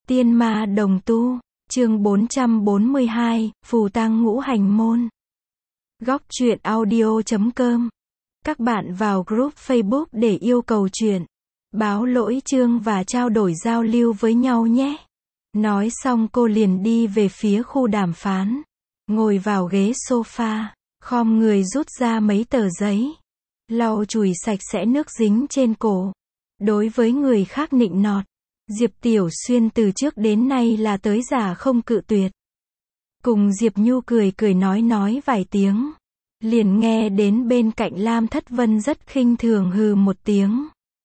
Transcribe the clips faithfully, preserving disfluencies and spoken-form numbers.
Tiên ma đồng tu, chương bốn trăm bốn mươi hai, phù tang ngũ hành môn. Góc truyện audio chấm com. Các bạn vào group Facebook để yêu cầu truyện, báo lỗi chương và trao đổi giao lưu với nhau nhé. Nói xong cô liền đi về phía khu đàm phán, ngồi vào ghế sofa, khom người rút ra mấy tờ giấy, lau chùi sạch sẽ nước dính trên cổ. Đối với người khác nịnh nọt, Diệp Tiểu Xuyên từ trước đến nay là tới giả không cự tuyệt. Cùng Diệp Nhu cười cười nói nói vài tiếng, liền nghe đến bên cạnh Lam Thất Vân rất khinh thường hừ một tiếng.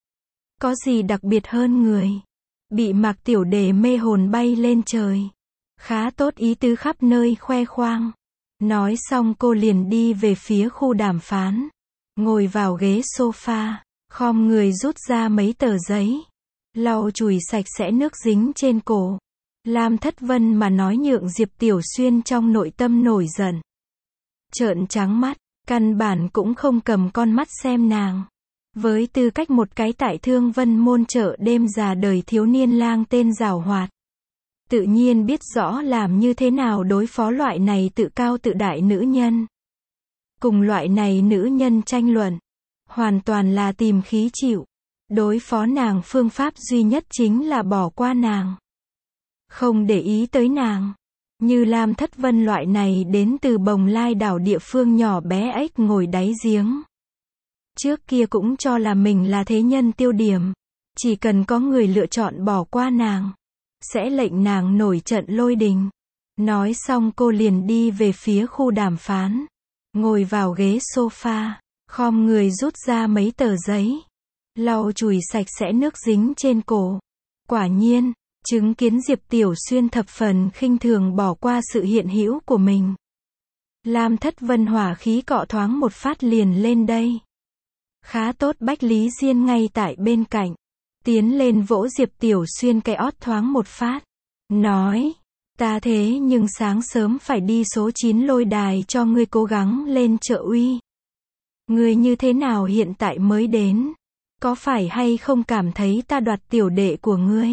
Có gì đặc biệt hơn người? Bị Mạc Tiểu Đề mê hồn bay lên trời. Khá tốt, ý tứ khắp nơi khoe khoang. Nói xong cô liền đi về phía khu đàm phán, ngồi vào ghế sofa, khom người rút ra mấy tờ giấy, lau chùi sạch sẽ nước dính trên cổ. Lam Thất Vân mà nói nhượng Diệp Tiểu Xuyên trong nội tâm nổi giận. Trợn trắng mắt, căn bản cũng không cầm con mắt xem nàng. Với tư cách một cái tại Thương Vân môn chợ đêm già đời thiếu niên lang tên giàu hoạt, tự nhiên biết rõ làm như thế nào đối phó loại này tự cao tự đại nữ nhân. Cùng loại này nữ nhân tranh luận, hoàn toàn là tìm khí chịu. Đối phó nàng phương pháp duy nhất chính là bỏ qua nàng, không để ý tới nàng. Như Lam Thất Vân loại này đến từ Bồng Lai đảo địa phương nhỏ bé ếch ngồi đáy giếng, trước kia cũng cho là mình là thế nhân tiêu điểm, chỉ cần có người lựa chọn bỏ qua nàng, sẽ lệnh nàng nổi trận lôi đình. Nói xong cô liền đi về phía khu đàm phán, ngồi vào ghế sofa, khom người rút ra mấy tờ giấy, lau chùi sạch sẽ nước dính trên cổ. Quả nhiên, chứng kiến Diệp Tiểu Xuyên thập phần khinh thường bỏ qua sự hiện hữu của mình, Lam Thất Vân hỏa khí cọ thoáng một phát liền lên đây. Khá tốt, Bách Lý Diên ngay tại bên cạnh, tiến lên vỗ Diệp Tiểu Xuyên cái ót thoáng một phát, nói, ta thế nhưng sáng sớm phải đi số chín lôi đài cho ngươi cố gắng lên trợ uy. Ngươi như thế nào hiện tại mới đến? Có phải hay không cảm thấy ta đoạt tiểu đệ của ngươi?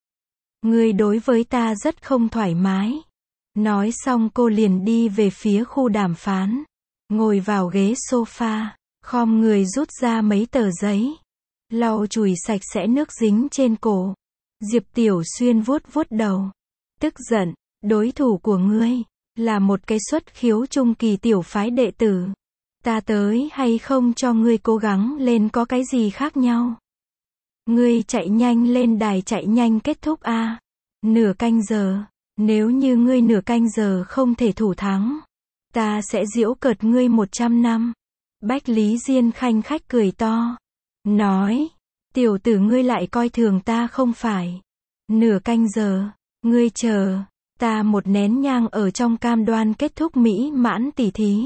Ngươi đối với ta rất không thoải mái. Nói xong cô liền đi về phía khu đàm phán, ngồi vào ghế sofa, khom người rút ra mấy tờ giấy, lau chùi sạch sẽ nước dính trên cổ. Diệp Tiểu Xuyên vuốt vuốt đầu, tức giận, đối thủ của ngươi là một cái xuất khiếu trung kỳ tiểu phái đệ tử. Ta tới hay không cho ngươi cố gắng lên có cái gì khác nhau? Ngươi chạy nhanh lên đài, chạy nhanh kết thúc a. À. Nửa canh giờ, nếu như ngươi nửa canh giờ không thể thủ thắng, ta sẽ giễu cợt ngươi một trăm năm. Bách Lý Diên khanh khách cười to, nói, tiểu tử ngươi lại coi thường ta không phải? Nửa canh giờ, ngươi chờ, ta một nén nhang ở trong cam đoan kết thúc mỹ mãn tỉ thí.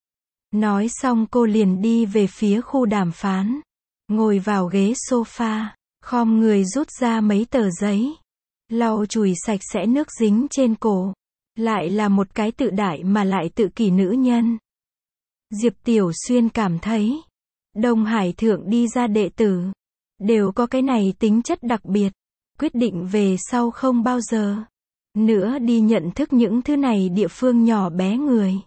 Nói xong cô liền đi về phía khu đàm phán, ngồi vào ghế sofa, khom người rút ra mấy tờ giấy, lau chùi sạch sẽ nước dính trên cổ. Lại là một cái tự đại mà lại tự kỷ nữ nhân. Diệp Tiểu Xuyên cảm thấy, Đông Hải thượng đi ra đệ tử, đều có cái này tính chất đặc biệt, quyết định về sau không bao giờ nữa đi nhận thức những thứ này địa phương nhỏ bé người.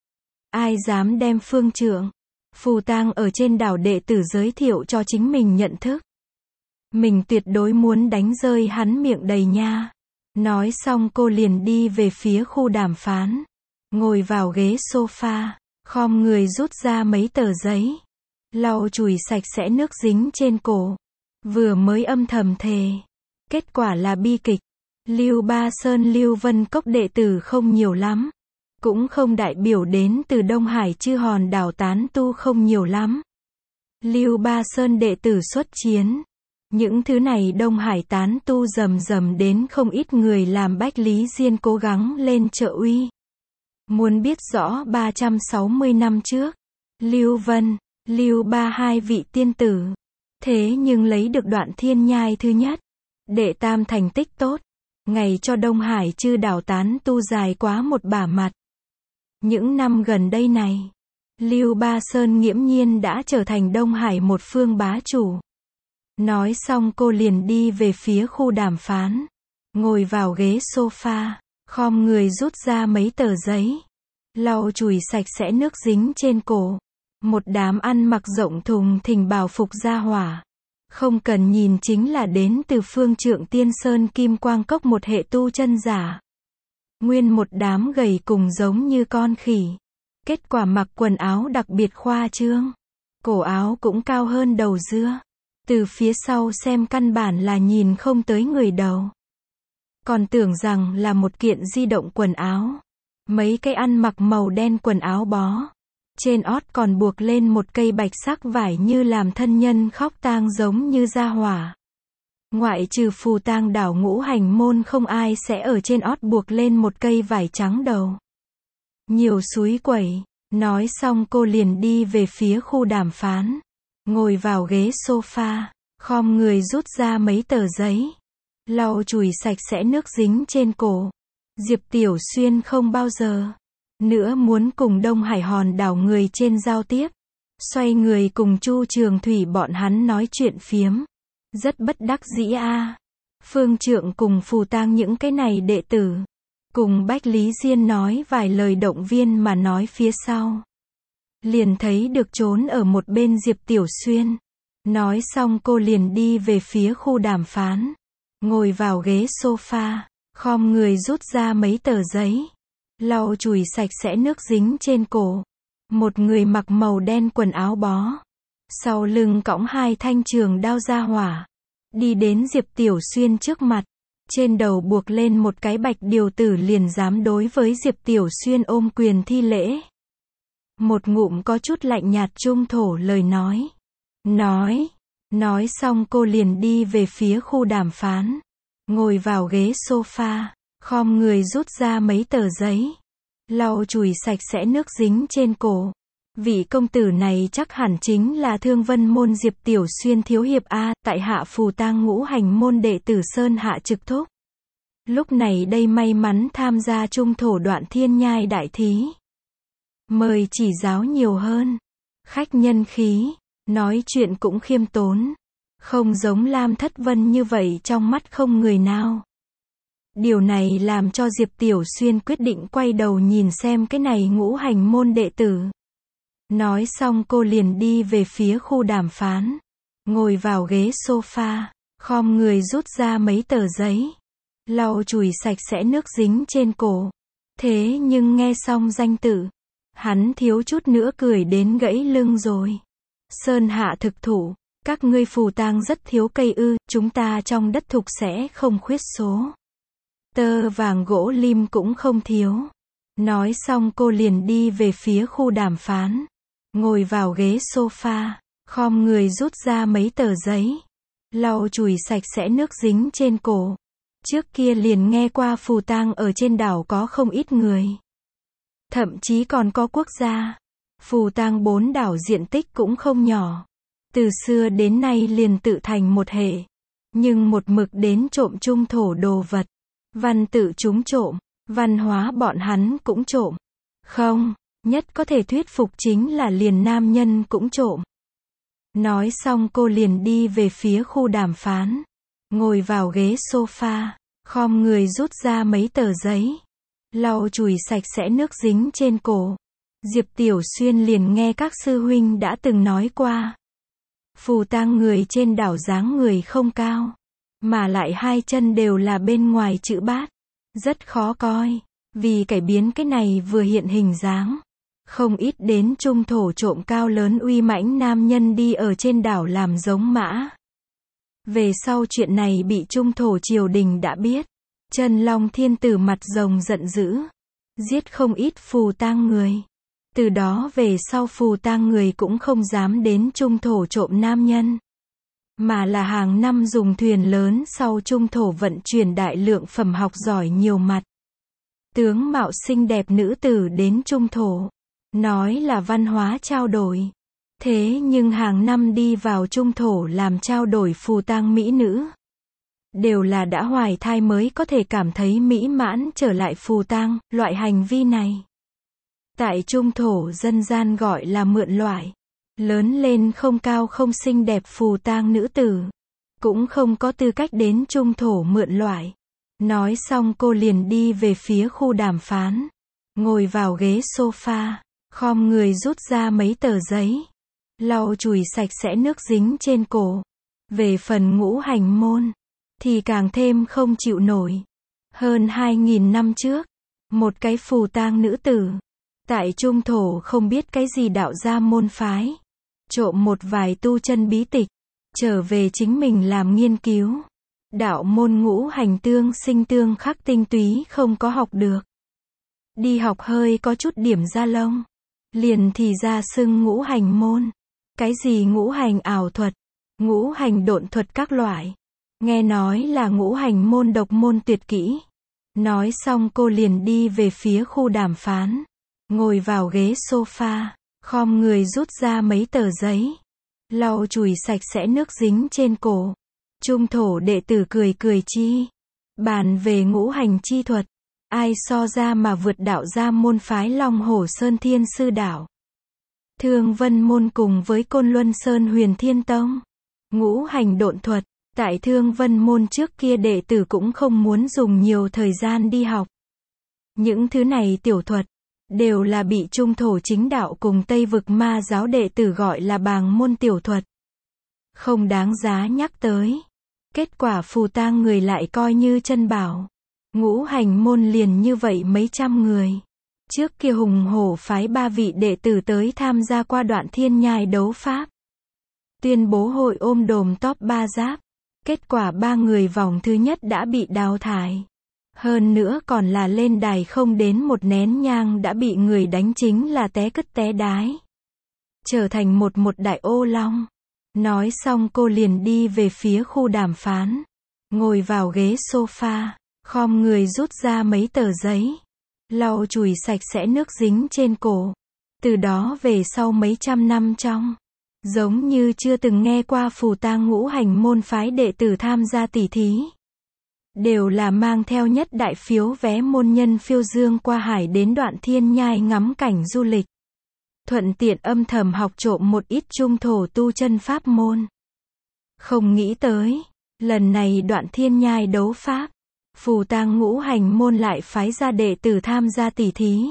Ai dám đem phương trượng, phù tang ở trên đảo đệ tử giới thiệu cho chính mình nhận thức, mình tuyệt đối muốn đánh rơi hắn miệng đầy nha. Nói xong cô liền đi về phía khu đàm phán, ngồi vào ghế sofa, khom người rút ra mấy tờ giấy, lau chùi sạch sẽ nước dính trên cổ. Vừa mới âm thầm thề, kết quả là bi kịch. Lưu Ba Sơn Lưu Vân Cốc đệ tử không nhiều lắm, cũng không đại biểu đến từ Đông Hải chư hòn đảo tán tu không nhiều lắm. Lưu Ba Sơn đệ tử xuất chiến, những thứ này Đông Hải tán tu rầm rầm đến không ít người làm Bách Lý Diên cố gắng lên trợ uy. Muốn biết rõ ba trăm sáu mươi năm trước, Lưu Vân, Lưu Ba hai vị tiên tử, thế nhưng lấy được đoạn thiên nhai thứ nhất, đệ tam thành tích tốt, ngày cho Đông Hải chư đảo tán tu dài quá một bả mặt. Những năm gần đây này, Lưu Ba Sơn nghiễm nhiên đã trở thành Đông Hải một phương bá chủ. Nói xong cô liền đi về phía khu đàm phán, ngồi vào ghế sofa, khom người rút ra mấy tờ giấy, lau chùi sạch sẽ nước dính trên cổ. Một đám ăn mặc rộng thùng thình bảo phục gia hỏa. Không cần nhìn chính là đến từ phương Trượng Tiên Sơn Kim Quang Cốc, một hệ tu chân giả. Nguyên một đám gầy cùng giống như con khỉ. Kết quả mặc quần áo đặc biệt khoa trương. Cổ áo cũng cao hơn đầu dưa. Từ phía sau xem căn bản là nhìn không tới người đầu. Còn tưởng rằng là một kiện di động quần áo. Mấy cái ăn mặc màu đen quần áo bó. Trên ót còn buộc lên một cây bạch sắc vải như làm thân nhân khóc tang giống như gia hỏa. Ngoại trừ phù tang đảo Ngũ Hành Môn, không ai sẽ ở trên ót buộc lên một cây vải trắng đầu. Nhiều súi quẩy. Nói xong cô liền đi về phía khu đàm phán. Ngồi vào ghế sofa, khom người rút ra mấy tờ giấy, lau chùi sạch sẽ nước dính trên cổ. Diệp Tiểu Xuyên không bao giờ nữa muốn cùng Đông Hải hòn đảo người trên giao tiếp. Xoay người cùng Chu Trường Thủy bọn hắn nói chuyện phiếm. Rất bất đắc dĩ a. À. Phương Trượng cùng Phù Tang những cái này đệ tử. Cùng Bách Lý Diên nói vài lời động viên mà nói phía sau. Liền thấy được trốn ở một bên Diệp Tiểu Xuyên. Nói xong cô liền đi về phía khu đàm phán. Ngồi vào ghế sofa, khom người rút ra mấy tờ giấy, lau chùi sạch sẽ nước dính trên cổ. Một người mặc màu đen quần áo bó, sau lưng cõng hai thanh trường đao gia hỏa, đi đến Diệp Tiểu Xuyên trước mặt. Trên đầu buộc lên một cái bạch điều tử, liền dám đối với Diệp Tiểu Xuyên ôm quyền thi lễ. Một ngụm có chút lạnh nhạt trung thổ lời nói. Nói. Nói xong cô liền đi về phía khu đàm phán. Ngồi vào ghế sofa, khom người rút ra mấy tờ giấy, lau chùi sạch sẽ nước dính trên cổ. Vị công tử này chắc hẳn chính là Thương Vân Môn Diệp Tiểu Xuyên thiếu hiệp a, tại hạ Phù Tang Ngũ Hành Môn đệ tử Sơn Hạ trực thúc. Lúc này đây may mắn tham gia trung thổ Đoạn Thiên Nhai đại thí. Mời chỉ giáo nhiều hơn. Khách nhân khí, nói chuyện cũng khiêm tốn. Không giống Lam Thất Vân như vậy trong mắt không người nào. Điều này làm cho Diệp Tiểu Xuyên quyết định quay đầu nhìn xem cái này Ngũ Hành Môn đệ tử. Nói xong cô liền đi về phía khu đàm phán. Ngồi vào ghế sofa, khom người rút ra mấy tờ giấy, lau chùi sạch sẽ nước dính trên cổ. Thế nhưng nghe xong danh tự, hắn thiếu chút nữa cười đến gãy lưng rồi. Sơn Hạ thực thủ, các ngươi Phù Tang rất thiếu cây ư, chúng ta trong đất thục sẽ không khuyết số. Tơ vàng gỗ lim cũng không thiếu. Nói xong cô liền đi về phía khu đàm phán. Ngồi vào ghế sofa, khom người rút ra mấy tờ giấy, lau chùi sạch sẽ nước dính trên cổ. Trước kia liền nghe qua Phù Tang ở trên đảo có không ít người. Thậm chí còn có quốc gia. Phù Tang bốn đảo diện tích cũng không nhỏ. Từ xưa đến nay liền tự thành một hệ. Nhưng một mực đến trộm trung thổ đồ vật. Văn tự chúng trộm, văn hóa bọn hắn cũng trộm. Không, nhất có thể thuyết phục chính là liền nam nhân cũng trộm. Nói xong cô liền đi về phía khu đàm phán. Ngồi vào ghế sofa, khom người rút ra mấy tờ giấy, lau chùi sạch sẽ nước dính trên cổ. Diệp Tiểu Xuyên liền nghe các sư huynh đã từng nói qua. Phù Tang người trên đảo dáng người không cao, mà lại hai chân đều là bên ngoài chữ bát. Rất khó coi. Vì cải biến cái này vừa hiện hình dáng. Không ít đến trung thổ trộm cao lớn uy mãnh nam nhân đi ở trên đảo làm giống mã. Về sau chuyện này bị trung thổ triều đình đã biết. Chân Long Thiên Tử mặt rồng giận dữ. Giết không ít Phù Tang người. Từ đó về sau Phù Tang người cũng không dám đến trung thổ trộm nam nhân. Mà là hàng năm dùng thuyền lớn sau trung thổ vận chuyển đại lượng phẩm học giỏi nhiều mặt. Tướng mạo xinh đẹp nữ tử đến trung thổ. Nói là văn hóa trao đổi. Thế nhưng hàng năm đi vào trung thổ làm trao đổi Phù Tang mỹ nữ. Đều là đã hoài thai mới có thể cảm thấy mỹ mãn trở lại Phù Tang, loại hành vi này. Tại trung thổ dân gian gọi là mượn loại. Lớn lên không cao không xinh đẹp Phù Tang nữ tử. Cũng không có tư cách đến trung thổ mượn loại. Nói xong cô liền đi về phía khu đàm phán. Ngồi vào ghế sofa, khom người rút ra mấy tờ giấy. Lau chùi sạch sẽ nước dính trên cổ. Về phần ngũ hành môn, thì càng thêm không chịu nổi. Hơn hai nghìn năm trước, một cái phù tang nữ tử, tại Trung Thổ không biết cái gì đạo gia môn phái, trộm một vài tu chân bí tịch, trở về chính mình làm nghiên cứu. Đạo môn ngũ hành tương sinh tương khắc tinh túy không có học được. Đi học hơi có chút điểm da lông, liền thì ra xưng ngũ hành môn. Cái gì ngũ hành ảo thuật, ngũ hành độn thuật các loại. Nghe nói là ngũ hành môn độc môn tuyệt kỹ. Nói xong cô liền đi về phía khu đàm phán. Ngồi vào ghế sofa, khom người rút ra mấy tờ giấy. Lau chùi sạch sẽ nước dính trên cổ. Trung Thổ đệ tử cười cười chi. Bàn về ngũ hành chi thuật. Ai so ra mà vượt đạo gia môn phái Long Hổ Sơn Thiên Sư Đạo. Thương Vân Môn cùng với Côn Luân Sơn Huyền Thiên Tông. Ngũ hành độn thuật. Tại Thương Vân Môn trước kia đệ tử cũng không muốn dùng nhiều thời gian đi học. Những thứ này tiểu thuật, đều là bị Trung Thổ chính đạo cùng Tây vực ma giáo đệ tử gọi là bàng môn tiểu thuật. Không đáng giá nhắc tới. Kết quả phù tang người lại coi như chân bảo. Ngũ hành môn liền như vậy mấy trăm người. Trước kia hùng hổ phái ba vị đệ tử tới tham gia qua đoạn thiên nhai đấu pháp. Tuyên bố hội ôm đồm top ba giáp. Kết quả ba người vòng thứ nhất đã bị đào thải. Hơn nữa còn là lên đài không đến một nén nhang đã bị người đánh chính là té cứt té đái. Trở thành một một đại ô long. Nói xong cô liền đi về phía khu đàm phán. Ngồi vào ghế sofa, khom người rút ra mấy tờ giấy. Lau chùi sạch sẽ nước dính trên cổ. Từ đó về sau mấy trăm năm trong, giống như chưa từng nghe qua phù tang ngũ hành môn phái đệ tử tham gia tỷ thí. Đều là mang theo nhất đại phiếu vé môn nhân phiêu dương qua hải đến đoạn thiên nhai ngắm cảnh du lịch. Thuận tiện âm thầm học trộm một ít Trung Thổ tu chân pháp môn. Không nghĩ tới, lần này đoạn thiên nhai đấu pháp, phù tang ngũ hành môn lại phái ra đệ tử tham gia tỷ thí.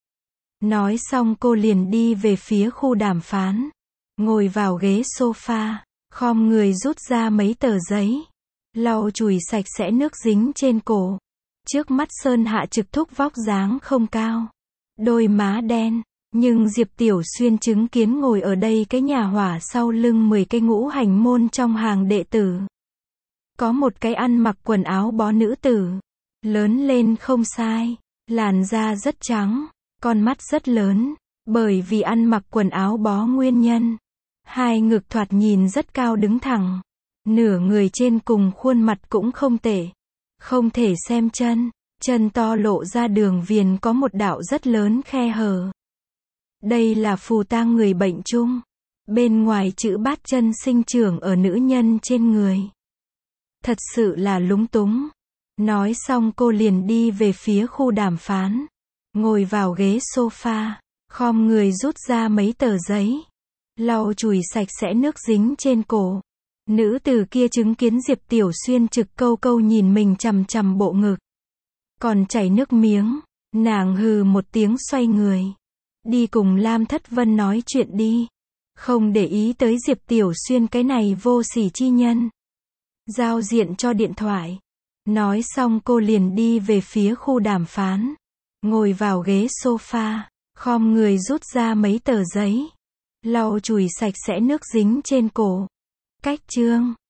Nói xong cô liền đi về phía khu đàm phán. Ngồi vào ghế sofa, khom người rút ra mấy tờ giấy. Lau chùi sạch sẽ nước dính trên cổ. Trước mắt Sơn Hạ Trực Thúc vóc dáng không cao, đôi má đen, nhưng Diệp Tiểu Xuyên chứng kiến ngồi ở đây cái nhà hỏa sau lưng mười cái ngũ hành môn trong hàng đệ tử. Có một cái ăn mặc quần áo bó nữ tử, lớn lên không sai, làn da rất trắng, con mắt rất lớn, bởi vì ăn mặc quần áo bó nguyên nhân. Hai ngực thoạt nhìn rất cao đứng thẳng. Nửa người trên cùng khuôn mặt cũng không tệ. Không thể xem chân. Chân to lộ ra đường viền có một đạo rất lớn khe hở. Đây là phù tang người bệnh chung. Bên ngoài chữ bát chân sinh trưởng ở nữ nhân trên người. Thật sự là lúng túng. Nói xong cô liền đi về phía khu đàm phán. Ngồi vào ghế sofa, khom người rút ra mấy tờ giấy. Lau chùi sạch sẽ nước dính trên cổ. Nữ tử kia chứng kiến Diệp Tiểu Xuyên trực câu câu nhìn mình chằm chằm bộ ngực. Còn chảy nước miếng. Nàng hừ một tiếng xoay người. Đi cùng Lam Thất Vân nói chuyện đi. Không để ý tới Diệp Tiểu Xuyên cái này vô sỉ chi nhân. Giao diện cho điện thoại. Nói xong cô liền đi về phía khu đàm phán. Ngồi vào ghế sofa, khom người rút ra mấy tờ giấy. Lau chùi sạch sẽ nước dính trên cổ. Cách chương